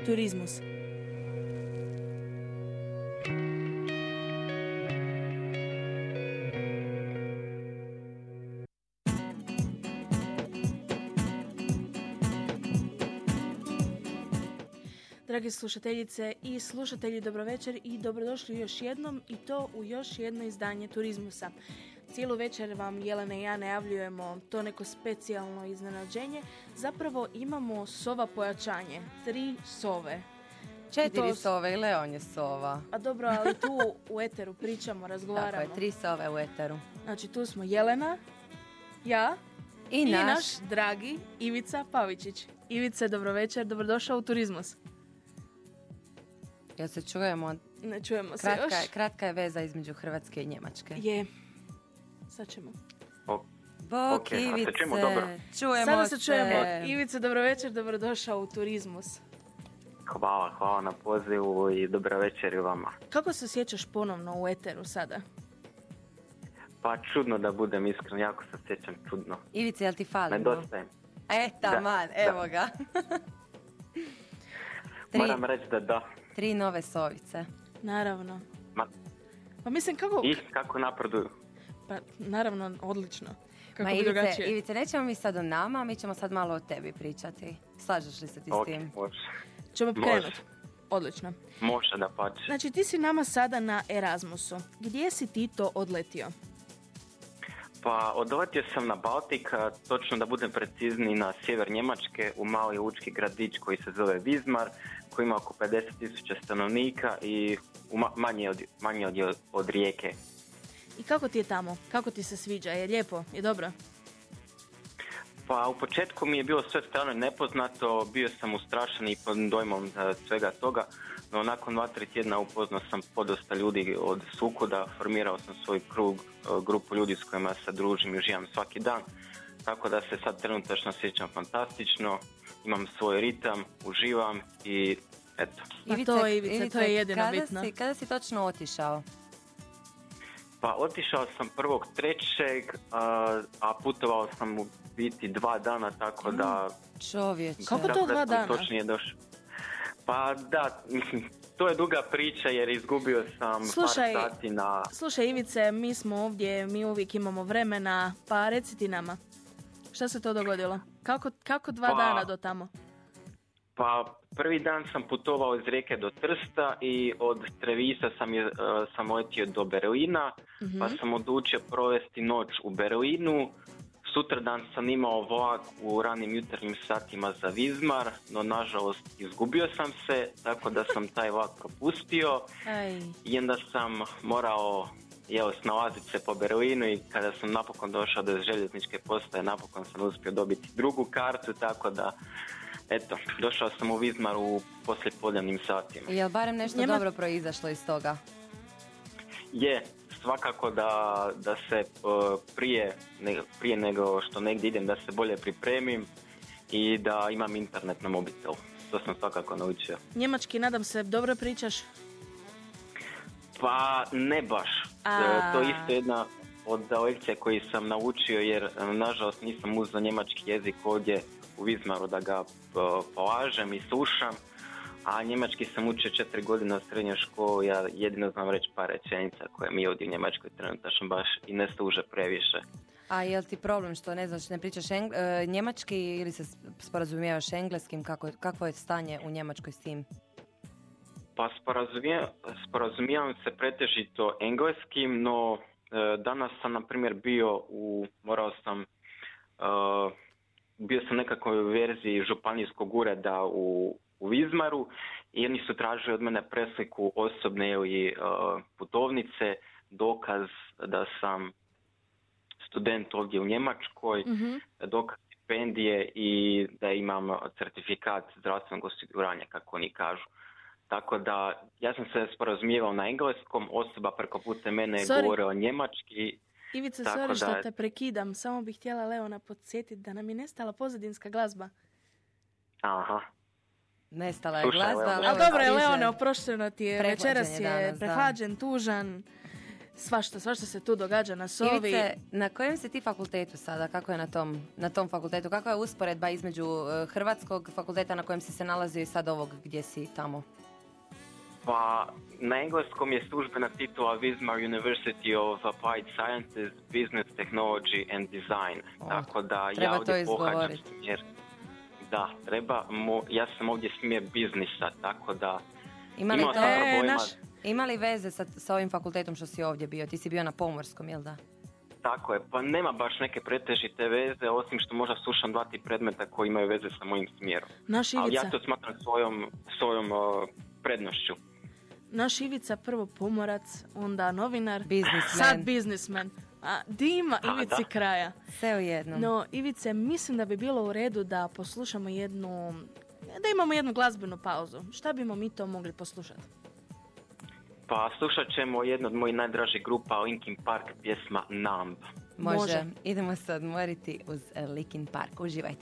Turizmus. Dragi slušateljice i slušatelji, dobro večer i dobrodošli još jednom i to u još jedno izdanje Turizmusa. Cijelu večer vam Jelena i ja najavljujemo to neko specijalno iznenađenje. Zapravo imamo sova pojačanje, 3 sove. 4 sove i Leon je sova. A dobro, ali tu u eteru pričamo, razgovaramo. Tako je, 3 sove u eteru. Znači tu smo Jelena, ja i naš dragi Ivica Pavičić. Ivice, dobro večer, dobrodošao u Turizmus. Jel se čujemo? Ne čujemo se još. Kratka je veza između Hrvatske i Njemačke. Je. Sad ćemo. Bok, Ivice. Čujemo Sada se čujemo. Ivice, dobro večer, dobrodošao u Turizmus. Hvala na pozivu i dobra večer i vama. Kako se sjećaš ponovno u eteru sada? Pa čudno da budem iskren, jako se sjećam čudno. Ivice, jel ti falimo? Nedostajem. Taman, evo ga. Moram reći da. 3 nove sovice. Naravno. Pa mislim kako... I kako napreduju? Pa naravno, odlično. Kako Ivice, nećemo mi sad o nama, mi ćemo sad malo o tebi pričati. Slažeš li se ti s tim? Može. Ćemo krenuti. Odlično. Može da pače. Znači ti si nama sada na Erasmusu. Gdje si ti to odletio? Pa odletio sam na Baltik, točno da budem precizniji na sjever Njemačke, u mali lučki gradić koji se zove Wismar, koji ima oko 50,000 stanovnika i manje od Rijeke. I kako ti je tamo? Kako ti se sviđa? Je lijepo? Je dobro? Pa u početku mi je bilo sve strano nepoznato, bio sam ustrašen i pod dojmom svega toga, no nakon 2-3 tjedna upoznao sam podosta ljudi od svukuda, formirao sam svoj grupu ljudi s kojima se družim i uživam svaki dan, tako da se sad trenutačno sjećam fantastično, imam svoj ritam, uživam i eto. Ivice, to je jedino bitno. Kada si točno otišao? Pa otišao sam 1.3. a putovao sam u biti 2 dana, tako da... Čovječe. Kako to 2 dana? Točnije došao. Pa da, mislim, to je duga priča jer izgubio sam par sati na... Slušaj Ivice, mi smo ovdje, mi uvijek imamo vremena, pa reci ti nama. Šta se to dogodilo? Kako 2 dana do tamo? Pa prvi dan sam putovao iz Rijeke do Trsta i od Trevisa sam letio do Berlina, pa sam odlučio provesti noć u Berlinu. Sutradan sam imao vlak u ranim jutarnjim satima za Wismar, no nažalost izgubio sam se, tako da sam taj vlak propustio. I onda sam morao snalaziti se po Berlinu i kada sam napokon došao do željezničke postaje, napokon sam uspio dobiti drugu kartu, tako da eto, došao sam u Wismar u poslijepodnevnim satima. Je li barem nešto dobro proizašlo iz toga? Je, svakako da se prije nego što negdje idem da se bolje pripremim i da imam internet na mobitelu. To sam svakako naučio. Njemački, nadam se, dobro pričaš? Pa ne baš. To je isto jedna od lekcija koji sam naučio jer nažalost nisam uzeo njemački jezik ovdje u Wismaru da ga polažem i slušam, a njemački sam učio 4 godine u srednjoj školi, ja jedino znam reći par rečenica koje mi ovdje u Njemačkoj trenutačno baš i ne služe previše. A je li ti problem što ne znaš, ne pričaš njemački ili se sporazumijavaš engleskim, kakvo je stanje u Njemačkoj s tim? Pa sporazumijavam se pretežito engleskim, no danas sam na primjer bio bio sam nekakvoj verziji županijskog ureda u Wismaru i oni su tražili od mene presliku osobne ili putovnice, dokaz da sam student ovdje u Njemačkoj, dokaz stipendije i da imam certifikat zdravstvenog osiguranja, kako oni kažu. Tako da ja sam se sporazumijevao na engleskom, osoba preko puta mene je govorila njemački. Ivice, sorry što te prekidam, samo bih htjela Leona podsjetiti da nam je nestala pozadinska glazba. Aha. Nestala je glazba, ali dobro je, Leone, oprošteno ti je, večeras je prehlađen, tužan, Svašta se tu događa na Sovi. Ivice, na kojem si ti fakultetu sada? Kako je na tom fakultetu? Kakva je usporedba između hrvatskog fakulteta na kojem si se nalazio i sad ovog gdje si tamo? Pa na engleskom je službena titula Wismar University of Applied Sciences, Business Technology and Design. Tako da ja ovdje pohađam smjer. Da, treba. Ja sam ovdje smjer biznisa, tako da ima li veze sa ovim fakultetom što si ovdje bio? Ti si bio na pomorskom, jel da? Tako je, pa nema baš neke pretežite veze, osim što možda slušam 2-3 predmeta koji imaju veze sa mojim smjerom. Ali ja to smatram svojom prednošću. Naš Ivica prvo pomorac, onda novinar, biznismen. Sad biznismen. A dima Ivici kraja. Sve u jednom. No, Ivice, mislim da bi bilo u redu da poslušamo da imamo jednu glazbenu pauzu. Šta bimo mi to mogli poslušati? Pa slušat ćemo jednu od mojih najdražih grupa, Linkin Park, pjesma Numb. Može. Idemo se odmoriti uz Linkin Park. Uživajte.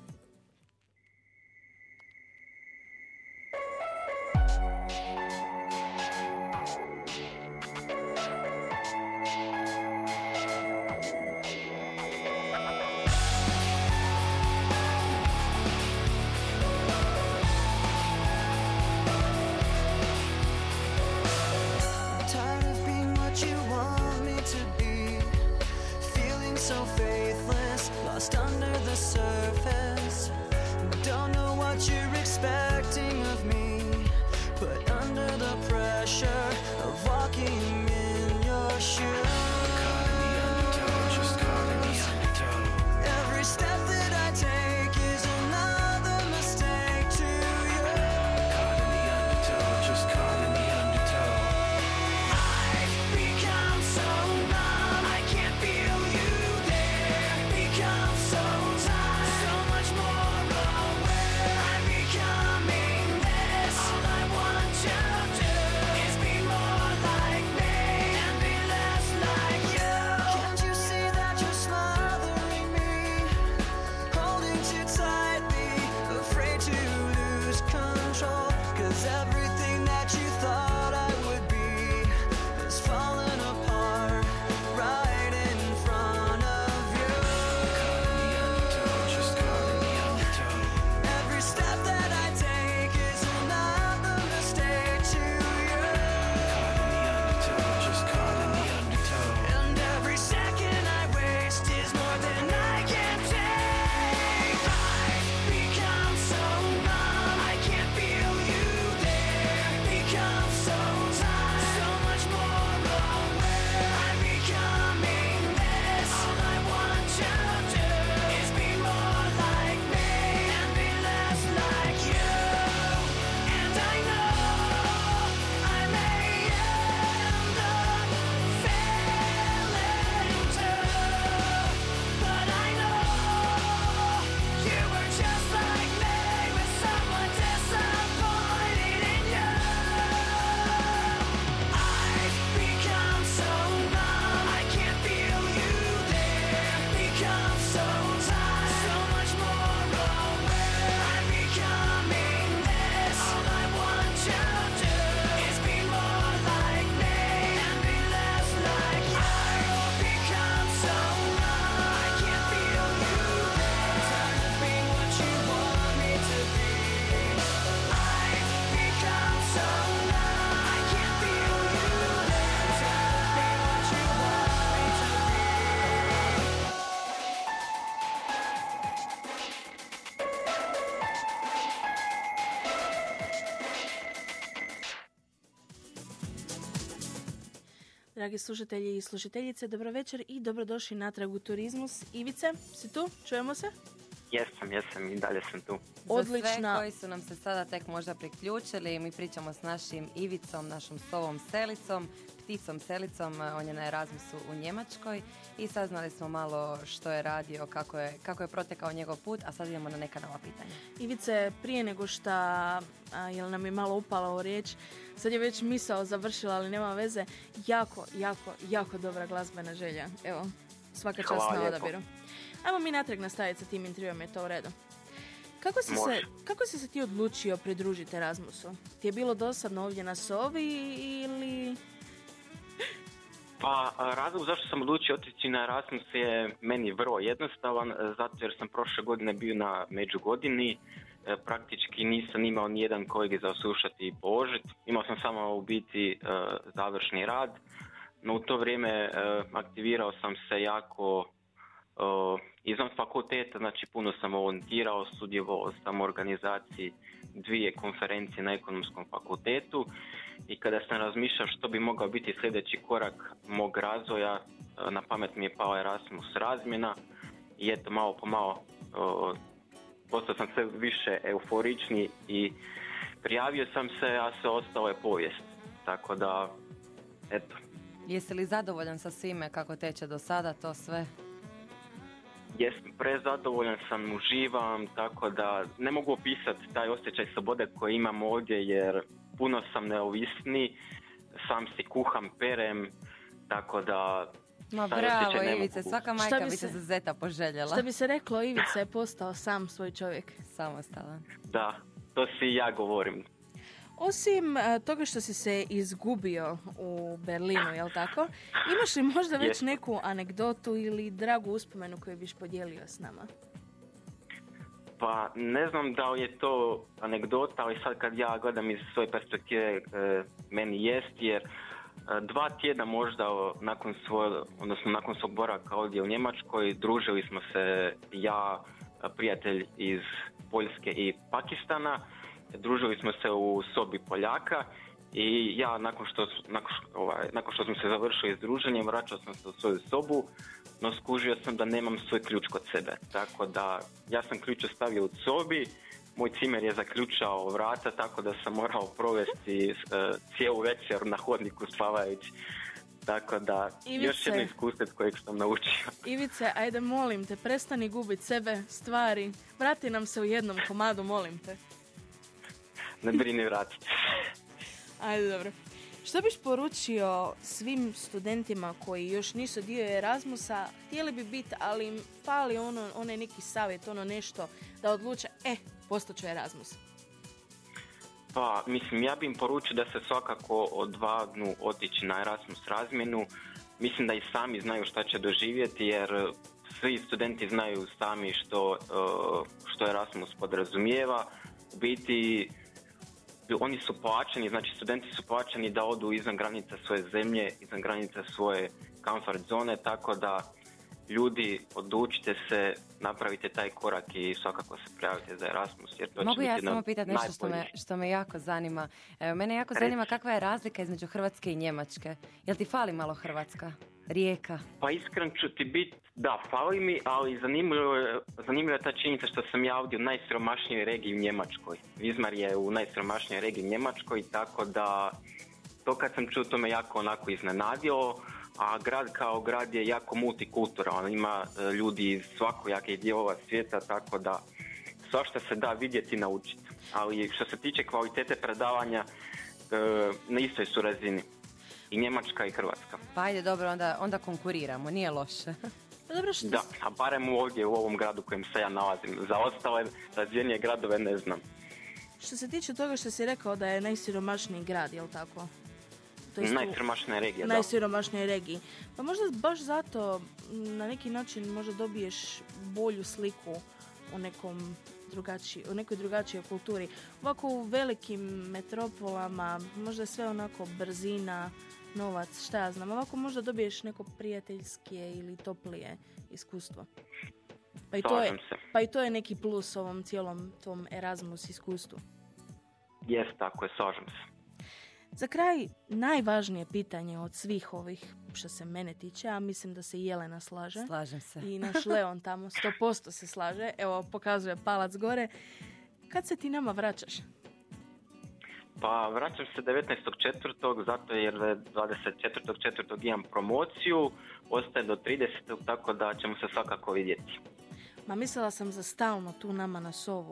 Dragi slušatelji i slušateljice, dobro večer i dobrodošli natrag u Turizmus. Ivice, si tu? Čujemo se? Jesam i dalje sam tu. Odlična. Za sve koji su nam se sada tek možda priključili, mi pričamo s našim Ivicom, našom Sovom Selicom, pticom Selicom, on je na Erasmusu u Njemačkoj i saznali smo malo što je radio, kako je protekao njegov put, a sad idemo na neka nova pitanja. Ivice, prije nego što jel nam je malo upala u riječ, sad je već misao završila, ali nema veze, jako dobra glazbena želja. Evo, svaka čast na odabiru. Ajmo mi natrag nastaviti sa tim intervjuom, je to u redu. Kako si se ti odlučio pridružiti Erasmusu? Ti je bilo dosadno ovdje na Sovi ili... Pa razlog zašto sam odlučio otići na Erasmus je meni vrlo jednostavan, zato jer sam prošle godine bio na međugodini, praktički nisam imao nijedan kolegij za osušati i položiti, imao sam samo u biti završni rad, no u to vrijeme aktivirao sam se jako izvan fakulteta, znači puno sam volontirao, sudjelovao sam u organizaciji 2 konferencije na ekonomskom fakultetu i kada sam razmišljao što bi mogao biti sljedeći korak mog razvoja, na pamet mi je pao Erasmus razmjena i eto malo po malo postao sam sve više euforični i prijavio sam se, a sve ostalo je povijest. Tako da, eto. Jesi li zadovoljan sa svime kako teče do sada to sve? Jesam, prezadovoljan sam, uživam, tako da ne mogu opisati taj osjećaj slobode koji imam ovdje jer puno sam neovisni, sam si kuham, perem, tako da... Ma bravo Ivice, svaka majka bi se za zeta poželjela. Što bi se reklo, Ivica je postao sam svoj čovjek. Samostalan. Da, to si i ja govorim. Osim toga što si se izgubio u Berlinu, jel tako? Imaš li možda već neku anegdotu ili dragu uspomenu koju biš podijelio s nama? Pa ne znam da li je to anegdota, ali sad kad ja gledam iz svoje perspektive meni jest, jer 2 tjedna možda nakon svog boravka ovdje u Njemačkoj družili smo se je prijatelj iz Poljske i Pakistana. Družili smo se u sobi Poljaka i ja nakon što smo se završili s druženjem vraćao sam se u svoju sobu, no skužio sam da nemam svoj ključ kod sebe. Tako da ja sam ključ ostavio u sobi, moj cimer je zaključao vrata, tako da sam morao provesti cijelu večer na hodniku spavajući. Tako da, Ivice, još jedno iskustvo kojeg sam naučio. Ivice, ajde molim te, prestani gubiti sebe, stvari. Vrati nam se u jednom komadu, molim te. Ne brini, vratiti. Ajde, dobro. Što biš poručio svim studentima koji još nisu dio Erasmusa, htjeli bi biti, ali im fali onaj neki savjet, nešto da odluče, postaću Erasmus? Pa, mislim, ja bih im poručio da se svakako odvagnu otići na Erasmus razmjenu. Mislim da i sami znaju šta će doživjeti, jer svi studenti znaju sami što Erasmus podrazumijeva. U biti, oni su plaćeni, znači studenti su plaćeni da odu izvan granica svoje zemlje, izvan granica svoje comfort zone, tako da ljudi, odlučite se, napravite taj korak i svakako se prijavite za Erasmus. Jer to mogu ja samo pitati nešto što me jako zanima. Mene jako zanima kakva je razlika između Hrvatske i Njemačke. Jel ti fali malo Hrvatska? Rijeka? Pa iskren ću ti biti, da, fali mi, ali zanimljiva je ta činjenica što sam ja ovdje u najsiromašnijoj regiji u Njemačkoj. Vizmar je u najsiromašnijoj regiji u Njemačkoj, tako da to kad sam čuo to me jako onako iznenadilo, a grad kao grad je jako multikulturalan, ima ljudi iz svakojakih dijelova svijeta, tako da svašta se da vidjeti i naučiti. Ali što se tiče kvalitete predavanja, na istoj su razini. I Njemačka i Hrvatska. Pa ajde, dobro, onda konkuriramo, nije loše. Dobro, što... Da, a barem ovdje u ovom gradu u kojem se ja nalazim. Za ostale razvijenije gradove ne znam. Što se tiče toga što si rekao da je najsiromašniji grad, jel tako? Najsiromašnija regija, da. Najsiromašnija regiji. Pa možda baš zato na neki način možda dobiješ bolju sliku o nekoj drugačijoj kulturi. Ovako u velikim metropolama možda je sve onako brzina, novac, šta ja znam. Ovako možda dobiješ neko prijateljskije ili toplije iskustvo. Pa i to je neki plus ovom cijelom tom Erasmus iskustvu. Jest, tako je, slažem se. Za kraj, najvažnije pitanje od svih ovih što se mene tiče, a mislim da se i Jelena slaže. Slažem se. I naš Leon tamo 100% se slaže. Evo, pokazuje palac gore. Kad se ti nama vraćaš? Pa vraćam se 19.4. zato jer 24.4. imam promociju. Ostaje do 30. tako da ćemo se svakako vidjeti. Ma mislila sam za stalno tu nama na Sovu.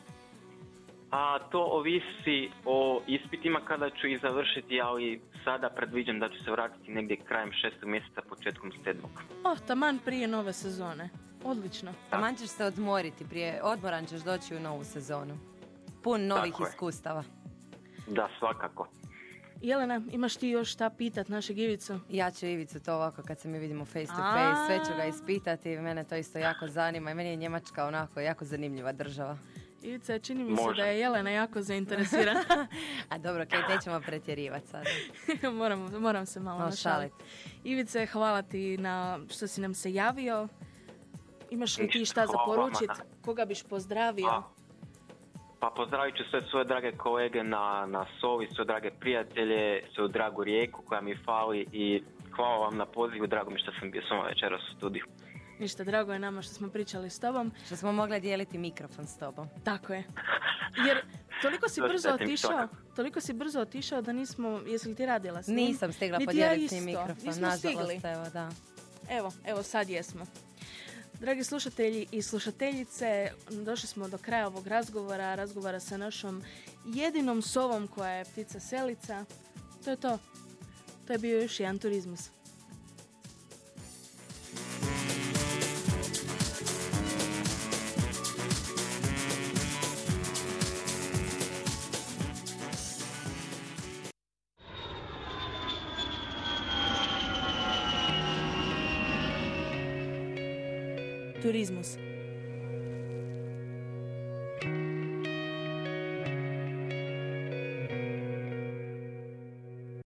A to ovisi o ispitima kada ću ih završiti, ali sada predviđam da ću se vratiti negdje krajem 6. mjeseca, početkom 7. Taman prije nove sezone. Odlično. Taman ćeš se odmoriti, odmoran ćeš doći u novu sezonu. Pun novih iskustava. Da, svakako. Jelena, imaš ti još šta pitat našeg Ivicu? Ja ću Ivicu to ovako kad se mi vidimo face to face, sve ću ga ispitati, mene to isto jako zanima i meni je Njemačka onako jako zanimljiva država. Ivica, čini mi se da je Jelena jako zainteresirana. A dobro, nećemo pretjerivati sad. moram se malo našaliti. Ivice, hvala ti na što si nam se javio. Imaš li ti šta za poručiti? Koga biš pozdravio? Pa pozdravit ću sve svoje drage kolege na Sovi, sve drage prijatelje, svoju dragu Rijeku koja mi fali i hvala vam na pozivu, drago mi što sam bio s vama večeras u studiju. Ništa, drago je nama što smo pričali s tobom. Što smo mogli dijeliti mikrofon s tobom. Tako je. Jer toliko si brzo otišao da nismo, jesi li ti radila s njim? Nisam stigla podijeliti s njim mikrofon, nažalost, evo da. Evo sad jesmo. Dragi slušatelji i slušateljice, došli smo do kraja ovog razgovora sa našom jedinom sovom koja je ptica selica. To je to. To je bio još jedan Turizmus. Turizmus.